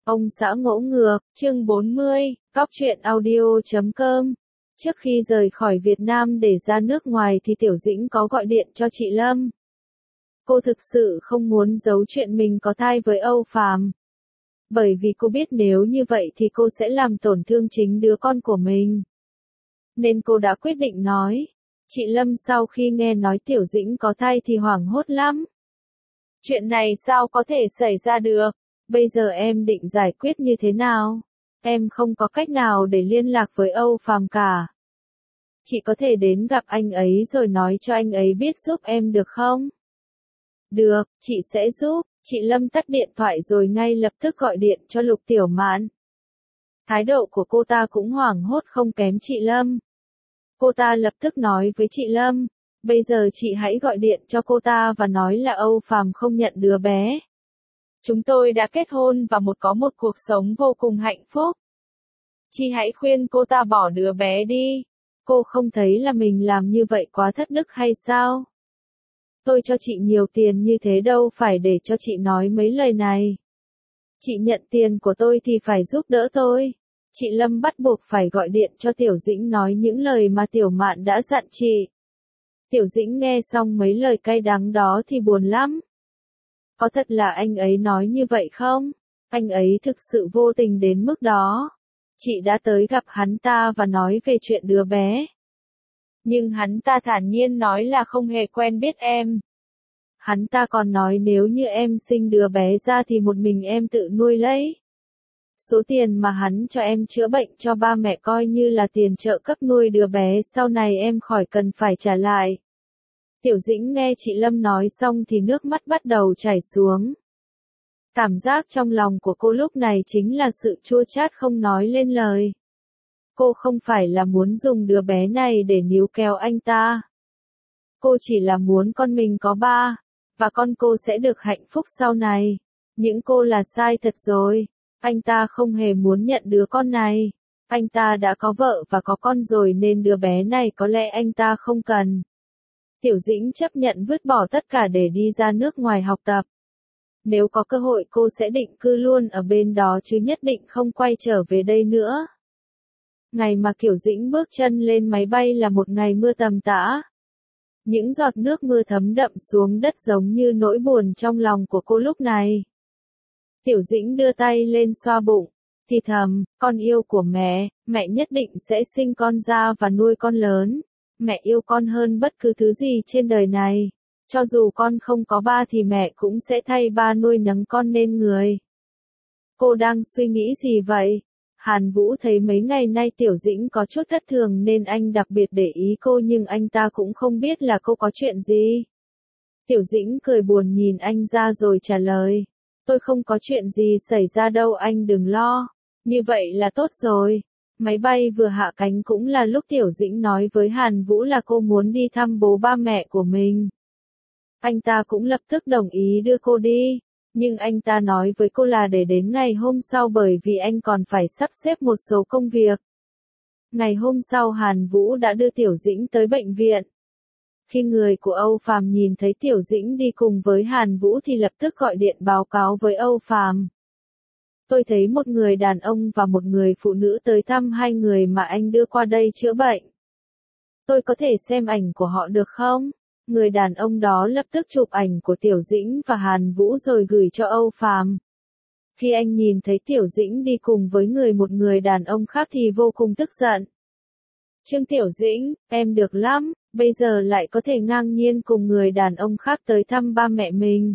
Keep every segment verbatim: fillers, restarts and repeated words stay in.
Ông xã ngỗ ngược, chương bốn mươi, cóc truyện audio chấm com. Trước khi rời khỏi Việt Nam để ra nước ngoài thì Tiểu Dĩnh có gọi điện cho chị Lâm. Cô thực sự không muốn giấu chuyện mình có thai với Âu Phàm. Bởi vì cô biết nếu như vậy thì cô sẽ làm tổn thương chính đứa con của mình. Nên cô đã quyết định nói. Chị Lâm sau khi nghe nói Tiểu Dĩnh có thai thì hoảng hốt lắm. Chuyện này sao có thể xảy ra được? Bây giờ em định giải quyết như thế nào? Em không có cách nào để liên lạc với Âu Phàm cả. Chị có thể đến gặp anh ấy rồi nói cho anh ấy biết giúp em được không? Được, chị sẽ giúp. Chị Lâm tắt điện thoại rồi ngay lập tức gọi điện cho Lục Tiểu Mạn. Thái độ của cô ta cũng hoảng hốt không kém chị Lâm. Cô ta lập tức nói với chị Lâm, bây giờ chị hãy gọi điện cho cô ta và nói là Âu Phàm không nhận đứa bé. Chúng tôi đã kết hôn và một có một cuộc sống vô cùng hạnh phúc. Chị hãy khuyên cô ta bỏ đứa bé đi. Cô không thấy là mình làm như vậy quá thất đức hay sao? Tôi cho chị nhiều tiền như thế đâu phải để cho chị nói mấy lời này. Chị nhận tiền của tôi thì phải giúp đỡ tôi. Chị Lâm bắt buộc phải gọi điện cho Tiểu Dĩnh nói những lời mà Tiểu Mạn đã dặn chị. Tiểu Dĩnh nghe xong mấy lời cay đắng đó thì buồn lắm. Có thật là anh ấy nói như vậy không? Anh ấy thực sự vô tình đến mức đó. Chị đã tới gặp hắn ta và nói về chuyện đứa bé. Nhưng hắn ta thản nhiên nói là không hề quen biết em. Hắn ta còn nói nếu như em sinh đứa bé ra thì một mình em tự nuôi lấy. Số tiền mà hắn cho em chữa bệnh cho ba mẹ coi như là tiền trợ cấp nuôi đứa bé sau này em khỏi cần phải trả lại. Tiểu Dĩnh nghe chị Lâm nói xong thì nước mắt bắt đầu chảy xuống. Cảm giác trong lòng của cô lúc này chính là sự chua chát không nói lên lời. Cô không phải là muốn dùng đứa bé này để níu kéo anh ta. Cô chỉ là muốn con mình có ba, và con cô sẽ được hạnh phúc sau này. Những cô là sai thật rồi. Anh ta không hề muốn nhận đứa con này. Anh ta đã có vợ và có con rồi nên đứa bé này có lẽ anh ta không cần. Tiểu Dĩnh chấp nhận vứt bỏ tất cả để đi ra nước ngoài học tập. Nếu có cơ hội cô sẽ định cư luôn ở bên đó chứ nhất định không quay trở về đây nữa. Ngày mà Tiểu Dĩnh bước chân lên máy bay là một ngày mưa tầm tã. Những giọt nước mưa thấm đậm xuống đất giống như nỗi buồn trong lòng của cô lúc này. Tiểu Dĩnh đưa tay lên xoa bụng, thì thầm, con yêu của mẹ, mẹ nhất định sẽ sinh con ra và nuôi con lớn. Mẹ yêu con hơn bất cứ thứ gì trên đời này. Cho dù con không có ba thì mẹ cũng sẽ thay ba nuôi nấng con nên người. Cô đang suy nghĩ gì vậy? Hàn Vũ thấy mấy ngày nay Tiểu Dĩnh có chút thất thường nên anh đặc biệt để ý cô nhưng anh ta cũng không biết là cô có chuyện gì. Tiểu Dĩnh cười buồn nhìn anh ra rồi trả lời. Tôi không có chuyện gì xảy ra đâu anh đừng lo. Như vậy là tốt rồi. Máy bay vừa hạ cánh cũng là lúc Tiểu Dĩnh nói với Hàn Vũ là cô muốn đi thăm bố ba mẹ của mình. Anh ta cũng lập tức đồng ý đưa cô đi. Nhưng anh ta nói với cô là để đến ngày hôm sau bởi vì anh còn phải sắp xếp một số công việc. Ngày hôm sau Hàn Vũ đã đưa Tiểu Dĩnh tới bệnh viện. Khi người của Âu Phàm nhìn thấy Tiểu Dĩnh đi cùng với Hàn Vũ thì lập tức gọi điện báo cáo với Âu Phàm. Tôi thấy một người đàn ông và một người phụ nữ tới thăm hai người mà anh đưa qua đây chữa bệnh. Tôi có thể xem ảnh của họ được không? Người đàn ông đó lập tức chụp ảnh của Tiểu Dĩnh và Hàn Vũ rồi gửi cho Âu Phàm. Khi anh nhìn thấy Tiểu Dĩnh đi cùng với người một người đàn ông khác thì vô cùng tức giận. Trương Tiểu Dĩnh, em được lắm, bây giờ lại có thể ngang nhiên cùng người đàn ông khác tới thăm ba mẹ mình.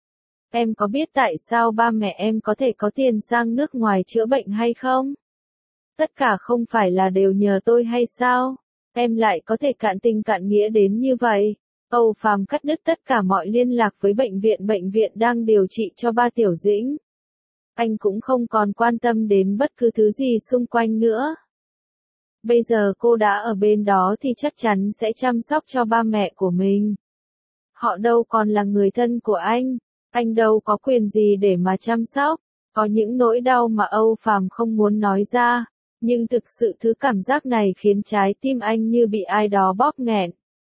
Em có biết tại sao ba mẹ em có thể có tiền sang nước ngoài chữa bệnh hay không? Tất cả không phải là đều nhờ tôi hay sao? Em lại có thể cạn tình cạn nghĩa đến như vậy. Âu Phàm cắt đứt tất cả mọi liên lạc với bệnh viện bệnh viện đang điều trị cho ba Tiểu Dĩnh. Anh cũng không còn quan tâm đến bất cứ thứ gì xung quanh nữa. Bây giờ cô đã ở bên đó thì chắc chắn sẽ chăm sóc cho ba mẹ của mình. Họ đâu còn là người thân của anh. Anh đâu có quyền gì để mà chăm sóc. Có những nỗi đau mà Âu Phàm không muốn nói ra. Nhưng thực sự thứ cảm giác này khiến trái tim anh như bị ai đó bóp nghẹn.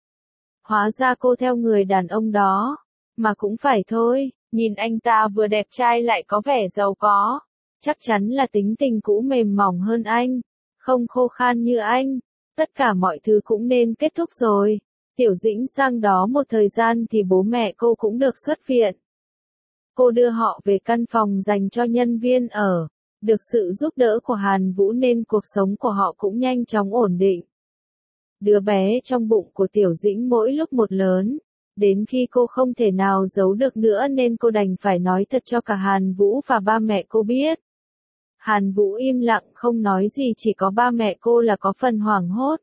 Hóa ra cô theo người đàn ông đó. Mà cũng phải thôi, nhìn anh ta vừa đẹp trai lại có vẻ giàu có. chắc chắn là tính tình cũ mềm mỏng hơn anh, không khô khan như anh. Tất cả mọi thứ cũng nên kết thúc rồi. Tiểu Dĩnh sang đó một thời gian thì bố mẹ cô cũng được xuất viện. Cô đưa họ về căn phòng dành cho nhân viên ở. Được sự giúp đỡ của Hàn Vũ nên cuộc sống của họ cũng nhanh chóng ổn định. Đứa bé trong bụng của Tiểu Dĩnh mỗi lúc một lớn. Đến khi cô không thể nào giấu được nữa nên cô đành phải nói thật cho cả Hàn Vũ và ba mẹ cô biết. Hàn Vũ im lặng không nói gì, chỉ có ba mẹ cô là có phần hoảng hốt.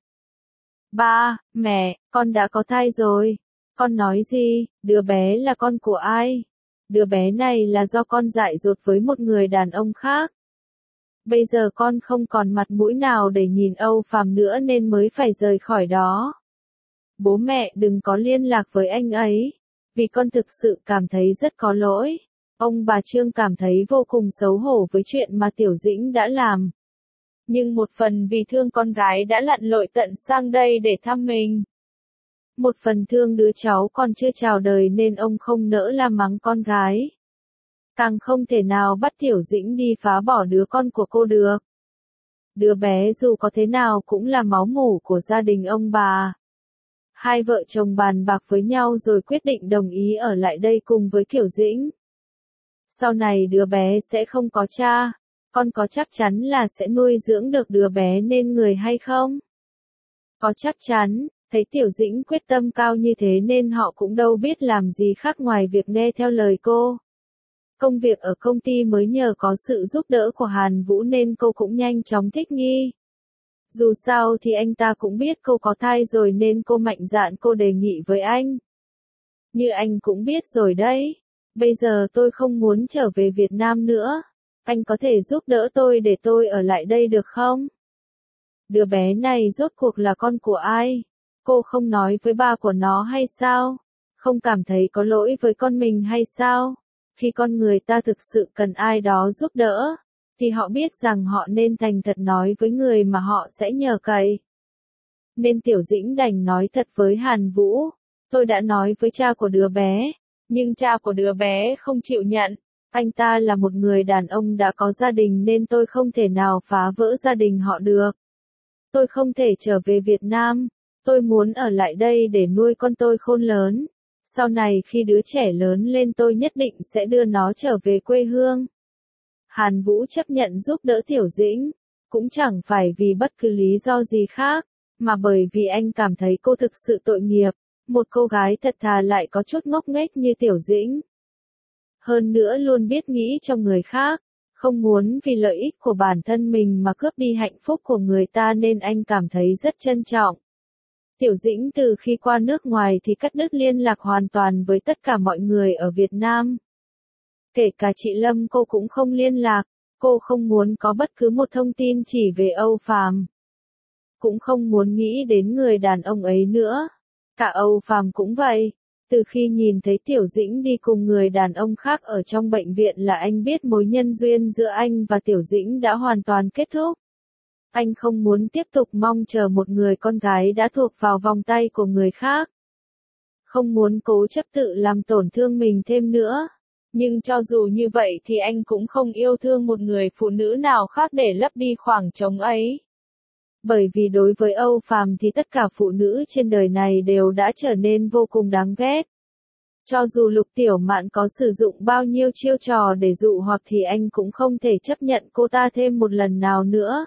Ba, mẹ, con đã có thai rồi. Con nói gì, đứa bé là con của ai? Đứa bé này là do con dại dột với một người đàn ông khác. Bây giờ con không còn mặt mũi nào để nhìn Âu Phàm nữa nên mới phải rời khỏi đó. Bố mẹ đừng có liên lạc với anh ấy, vì con thực sự cảm thấy rất có lỗi. Ông bà Trương cảm thấy vô cùng xấu hổ với chuyện mà Tiểu Dĩnh đã làm. Nhưng một phần vì thương con gái đã lặn lội tận sang đây để thăm mình. Một phần thương đứa cháu còn chưa chào đời nên ông không nỡ la mắng con gái. Càng không thể nào bắt Tiểu Dĩnh đi phá bỏ đứa con của cô được. Đứa bé dù có thế nào cũng là máu mủ của gia đình ông bà. Hai vợ chồng bàn bạc với nhau rồi quyết định đồng ý ở lại đây cùng với Tiểu Dĩnh. Sau này đứa bé sẽ không có cha, con có chắc chắn là sẽ nuôi dưỡng được đứa bé nên người hay không? Có chắc chắn, thấy Tiểu Dĩnh quyết tâm cao như thế nên họ cũng đâu biết làm gì khác ngoài việc nghe theo lời cô. Công việc ở công ty mới nhờ có sự giúp đỡ của Hàn Vũ nên cô cũng nhanh chóng thích nghi. Dù sao thì anh ta cũng biết cô có thai rồi nên cô mạnh dạn cô đề nghị với anh. Như anh cũng biết rồi đấy, bây giờ tôi không muốn trở về Việt Nam nữa. Anh có thể giúp đỡ tôi để tôi ở lại đây được không? Đứa bé này rốt cuộc là con của ai? Cô không nói với ba của nó hay sao? Không cảm thấy có lỗi với con mình hay sao? Khi con người ta thực sự cần ai đó giúp đỡ, thì họ biết rằng họ nên thành thật nói với người mà họ sẽ nhờ cậy. Nên Tiểu Dĩnh đành nói thật với Hàn Vũ, tôi đã nói với cha của đứa bé, nhưng cha của đứa bé không chịu nhận. Anh ta là một người đàn ông đã có gia đình nên tôi không thể nào phá vỡ gia đình họ được. Tôi không thể trở về Việt Nam, tôi muốn ở lại đây để nuôi con tôi khôn lớn. Sau này khi đứa trẻ lớn lên tôi nhất định sẽ đưa nó trở về quê hương. Hàn Vũ chấp nhận giúp đỡ Tiểu Dĩnh, cũng chẳng phải vì bất cứ lý do gì khác, mà bởi vì anh cảm thấy cô thực sự tội nghiệp, một cô gái thật thà lại có chút ngốc nghếch như Tiểu Dĩnh. Hơn nữa luôn biết nghĩ cho người khác, không muốn vì lợi ích của bản thân mình mà cướp đi hạnh phúc của người ta nên anh cảm thấy rất trân trọng. Tiểu Dĩnh từ khi qua nước ngoài thì cắt đứt liên lạc hoàn toàn với tất cả mọi người ở Việt Nam. Kể cả chị Lâm cô cũng không liên lạc, cô không muốn có bất cứ một thông tin chỉ về Âu Phàm. Cũng không muốn nghĩ đến người đàn ông ấy nữa. Cả Âu Phàm cũng vậy. Từ khi nhìn thấy Tiểu Dĩnh đi cùng người đàn ông khác ở trong bệnh viện là anh biết mối nhân duyên giữa anh và Tiểu Dĩnh đã hoàn toàn kết thúc. Anh không muốn tiếp tục mong chờ một người con gái đã thuộc vào vòng tay của người khác. Không muốn cố chấp tự làm tổn thương mình thêm nữa. Nhưng cho dù như vậy thì anh cũng không yêu thương một người phụ nữ nào khác để lấp đi khoảng trống ấy. Bởi vì đối với Âu Phàm thì tất cả phụ nữ trên đời này đều đã trở nên vô cùng đáng ghét. Cho dù Lục Tiểu Mạn có sử dụng bao nhiêu chiêu trò để dụ hoặc thì anh cũng không thể chấp nhận cô ta thêm một lần nào nữa.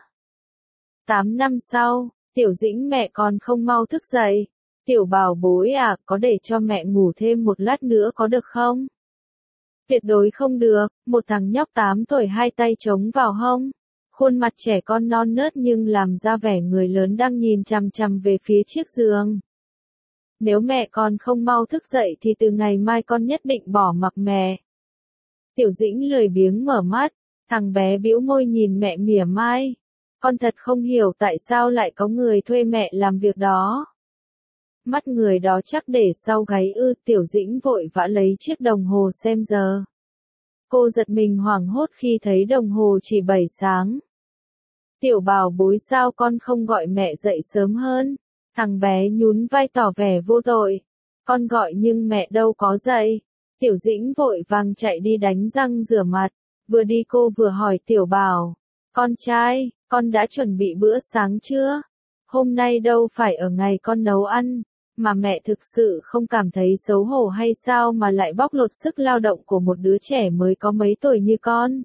Tám năm sau, Tiểu Dĩnh mẹ còn không mau thức dậy. Tiểu bảo bối à, có để cho mẹ ngủ thêm một lát nữa có được không? Tuyệt đối không được, một thằng nhóc tám tuổi hai tay chống vào hông. Khuôn mặt trẻ con non nớt nhưng làm ra vẻ người lớn đang nhìn chằm chằm về phía chiếc giường. Nếu mẹ con không mau thức dậy thì từ ngày mai con nhất định bỏ mặc mẹ. Tiểu Dĩnh lười biếng mở mắt, thằng bé bĩu môi nhìn mẹ mỉa mai. Con thật không hiểu tại sao lại có người thuê mẹ làm việc đó. Mắt người đó chắc để sau gáy ư. Tiểu Dĩnh vội vã lấy chiếc đồng hồ xem giờ. Cô giật mình hoảng hốt khi thấy đồng hồ chỉ bảy sáng. Tiểu bảo bối sao con không gọi mẹ dậy sớm hơn? Thằng bé nhún vai tỏ vẻ vô tội. Con gọi nhưng mẹ đâu có dậy. Tiểu Dĩnh vội vàng chạy đi đánh răng rửa mặt. Vừa đi cô vừa hỏi Tiểu Bảo, con trai, con đã chuẩn bị bữa sáng chưa? Hôm nay đâu phải ở ngày con nấu ăn, mà mẹ thực sự không cảm thấy xấu hổ hay sao mà lại bóc lột sức lao động của một đứa trẻ mới có mấy tuổi như con?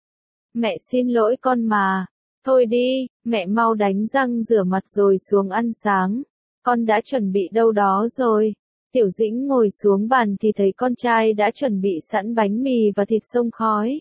Mẹ xin lỗi con mà, thôi đi, mẹ mau đánh răng rửa mặt rồi xuống ăn sáng, con đã chuẩn bị đâu đó rồi. Tiểu Dĩnh ngồi xuống bàn thì thấy con trai đã chuẩn bị sẵn bánh mì và thịt xông khói.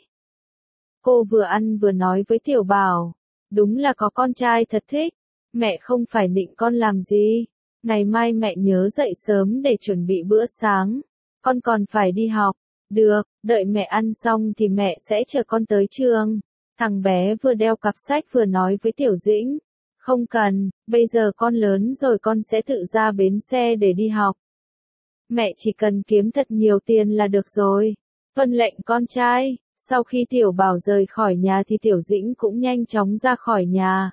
Cô vừa ăn vừa nói với Tiểu Bảo, đúng là có con trai thật thích, mẹ không phải nịnh con làm gì, ngày mai mẹ nhớ dậy sớm để chuẩn bị bữa sáng, con còn phải đi học, được, đợi mẹ ăn xong thì mẹ sẽ chờ con tới trường. Thằng bé vừa đeo cặp sách vừa nói với Tiểu Dĩnh, không cần, bây giờ con lớn rồi con sẽ tự ra bến xe để đi học. Mẹ chỉ cần kiếm thật nhiều tiền là được rồi. Vâng lệnh con trai. Sau khi Tiểu Bảo rời khỏi nhà thì Tiểu Dĩnh cũng nhanh chóng ra khỏi nhà.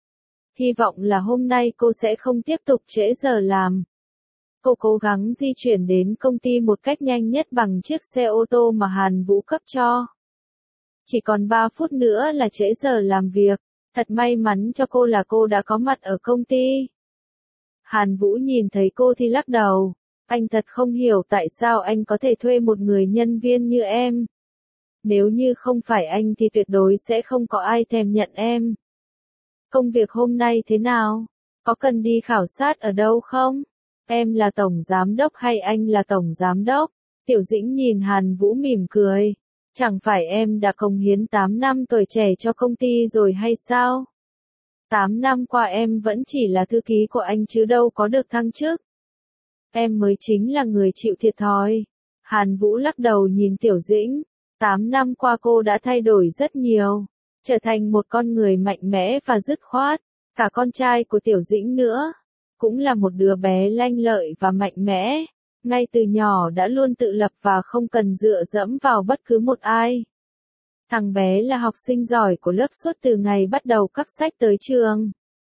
Hy vọng là hôm nay cô sẽ không tiếp tục trễ giờ làm. Cô cố gắng di chuyển đến công ty một cách nhanh nhất bằng chiếc xe ô tô mà Hàn Vũ cấp cho. Chỉ còn ba phút nữa là trễ giờ làm việc. Thật may mắn cho cô là cô đã có mặt ở công ty. Hàn Vũ nhìn thấy cô thì lắc đầu. Anh thật không hiểu tại sao anh có thể thuê một người nhân viên như em. Nếu như không phải anh thì tuyệt đối sẽ không có ai thèm nhận em. Công việc hôm nay thế nào? Có cần đi khảo sát ở đâu không? Em là tổng giám đốc hay anh là tổng giám đốc? Tiểu Dĩnh nhìn Hàn Vũ mỉm cười. Chẳng phải em đã cống hiến tám năm tuổi trẻ cho công ty rồi hay sao? tám năm qua em vẫn chỉ là thư ký của anh chứ đâu có được thăng chức. Em mới chính là người chịu thiệt thòi. Hàn Vũ lắc đầu nhìn Tiểu Dĩnh. tám năm qua cô đã thay đổi rất nhiều. Trở thành một con người mạnh mẽ và dứt khoát. Cả con trai của Tiểu Dĩnh nữa. Cũng là một đứa bé lanh lợi và mạnh mẽ. Ngay từ nhỏ đã luôn tự lập và không cần dựa dẫm vào bất cứ một ai. Thằng bé là học sinh giỏi của lớp suốt từ ngày bắt đầu cắp sách tới trường.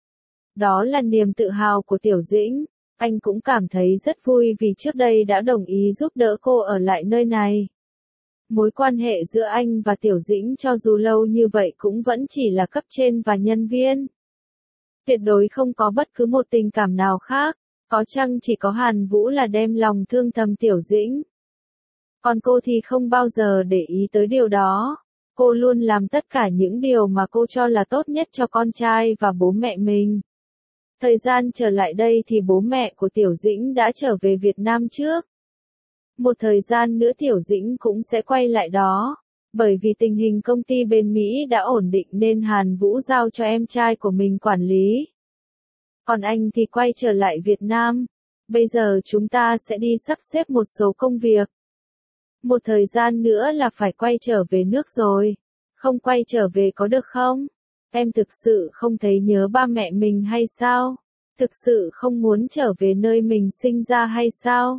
Đó là niềm tự hào của Tiểu Dĩnh. Anh cũng cảm thấy rất vui vì trước đây đã đồng ý giúp đỡ cô ở lại nơi này. Mối quan hệ giữa anh và Tiểu Dĩnh cho dù lâu như vậy cũng vẫn chỉ là cấp trên và nhân viên. Tuyệt đối không có bất cứ một tình cảm nào khác, có chăng chỉ có Hàn Vũ là đem lòng thương thầm Tiểu Dĩnh. Còn cô thì không bao giờ để ý tới điều đó. Cô luôn làm tất cả những điều mà cô cho là tốt nhất cho con trai và bố mẹ mình. Thời gian trở lại đây thì bố mẹ của Tiểu Dĩnh đã trở về Việt Nam trước. Một thời gian nữa Tiểu Dĩnh cũng sẽ quay lại đó. Bởi vì tình hình công ty bên Mỹ đã ổn định nên Hàn Vũ giao cho em trai của mình quản lý. Còn anh thì quay trở lại Việt Nam. Bây giờ chúng ta sẽ đi sắp xếp một số công việc. Một thời gian nữa là phải quay trở về nước rồi. Không quay trở về có được không? Em thực sự không thấy nhớ ba mẹ mình hay sao? Thực sự không muốn trở về nơi mình sinh ra hay sao?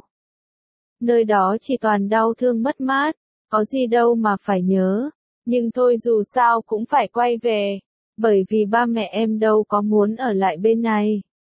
Nơi đó chỉ toàn đau thương mất mát, có gì đâu mà phải nhớ. Nhưng thôi dù sao cũng phải quay về, bởi vì ba mẹ em đâu có muốn ở lại bên này.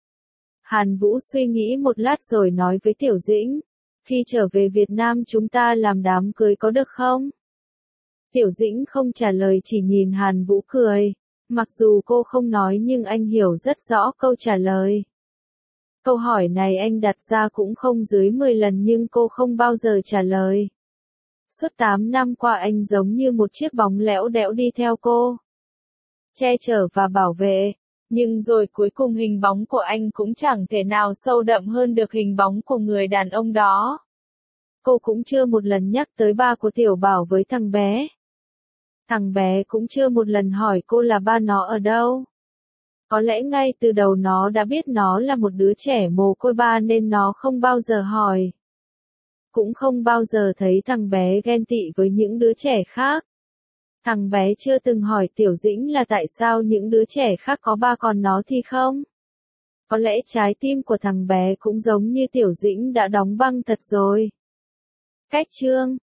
Hàn Vũ suy nghĩ một lát rồi nói với Tiểu Dĩnh, khi trở về Việt Nam chúng ta làm đám cưới có được không? Tiểu Dĩnh không trả lời chỉ nhìn Hàn Vũ cười. Mặc dù cô không nói nhưng anh hiểu rất rõ câu trả lời. Câu hỏi này anh đặt ra cũng không dưới mười lần nhưng cô không bao giờ trả lời. Suốt tám năm qua anh giống như một chiếc bóng lẽo đẽo đi theo cô. Che chở và bảo vệ. Nhưng rồi cuối cùng hình bóng của anh cũng chẳng thể nào sâu đậm hơn được hình bóng của người đàn ông đó. Cô cũng chưa một lần nhắc tới ba của Tiểu Bảo với thằng bé. Thằng bé cũng chưa một lần hỏi cô là ba nó ở đâu. Có lẽ ngay từ đầu nó đã biết nó là một đứa trẻ mồ côi ba nên nó không bao giờ hỏi. Cũng không bao giờ thấy thằng bé ghen tị với những đứa trẻ khác. Thằng bé chưa từng hỏi Tiểu Dĩnh là tại sao những đứa trẻ khác có ba còn nó thì không. Có lẽ trái tim của thằng bé cũng giống như Tiểu Dĩnh đã đóng băng thật rồi. Cách chương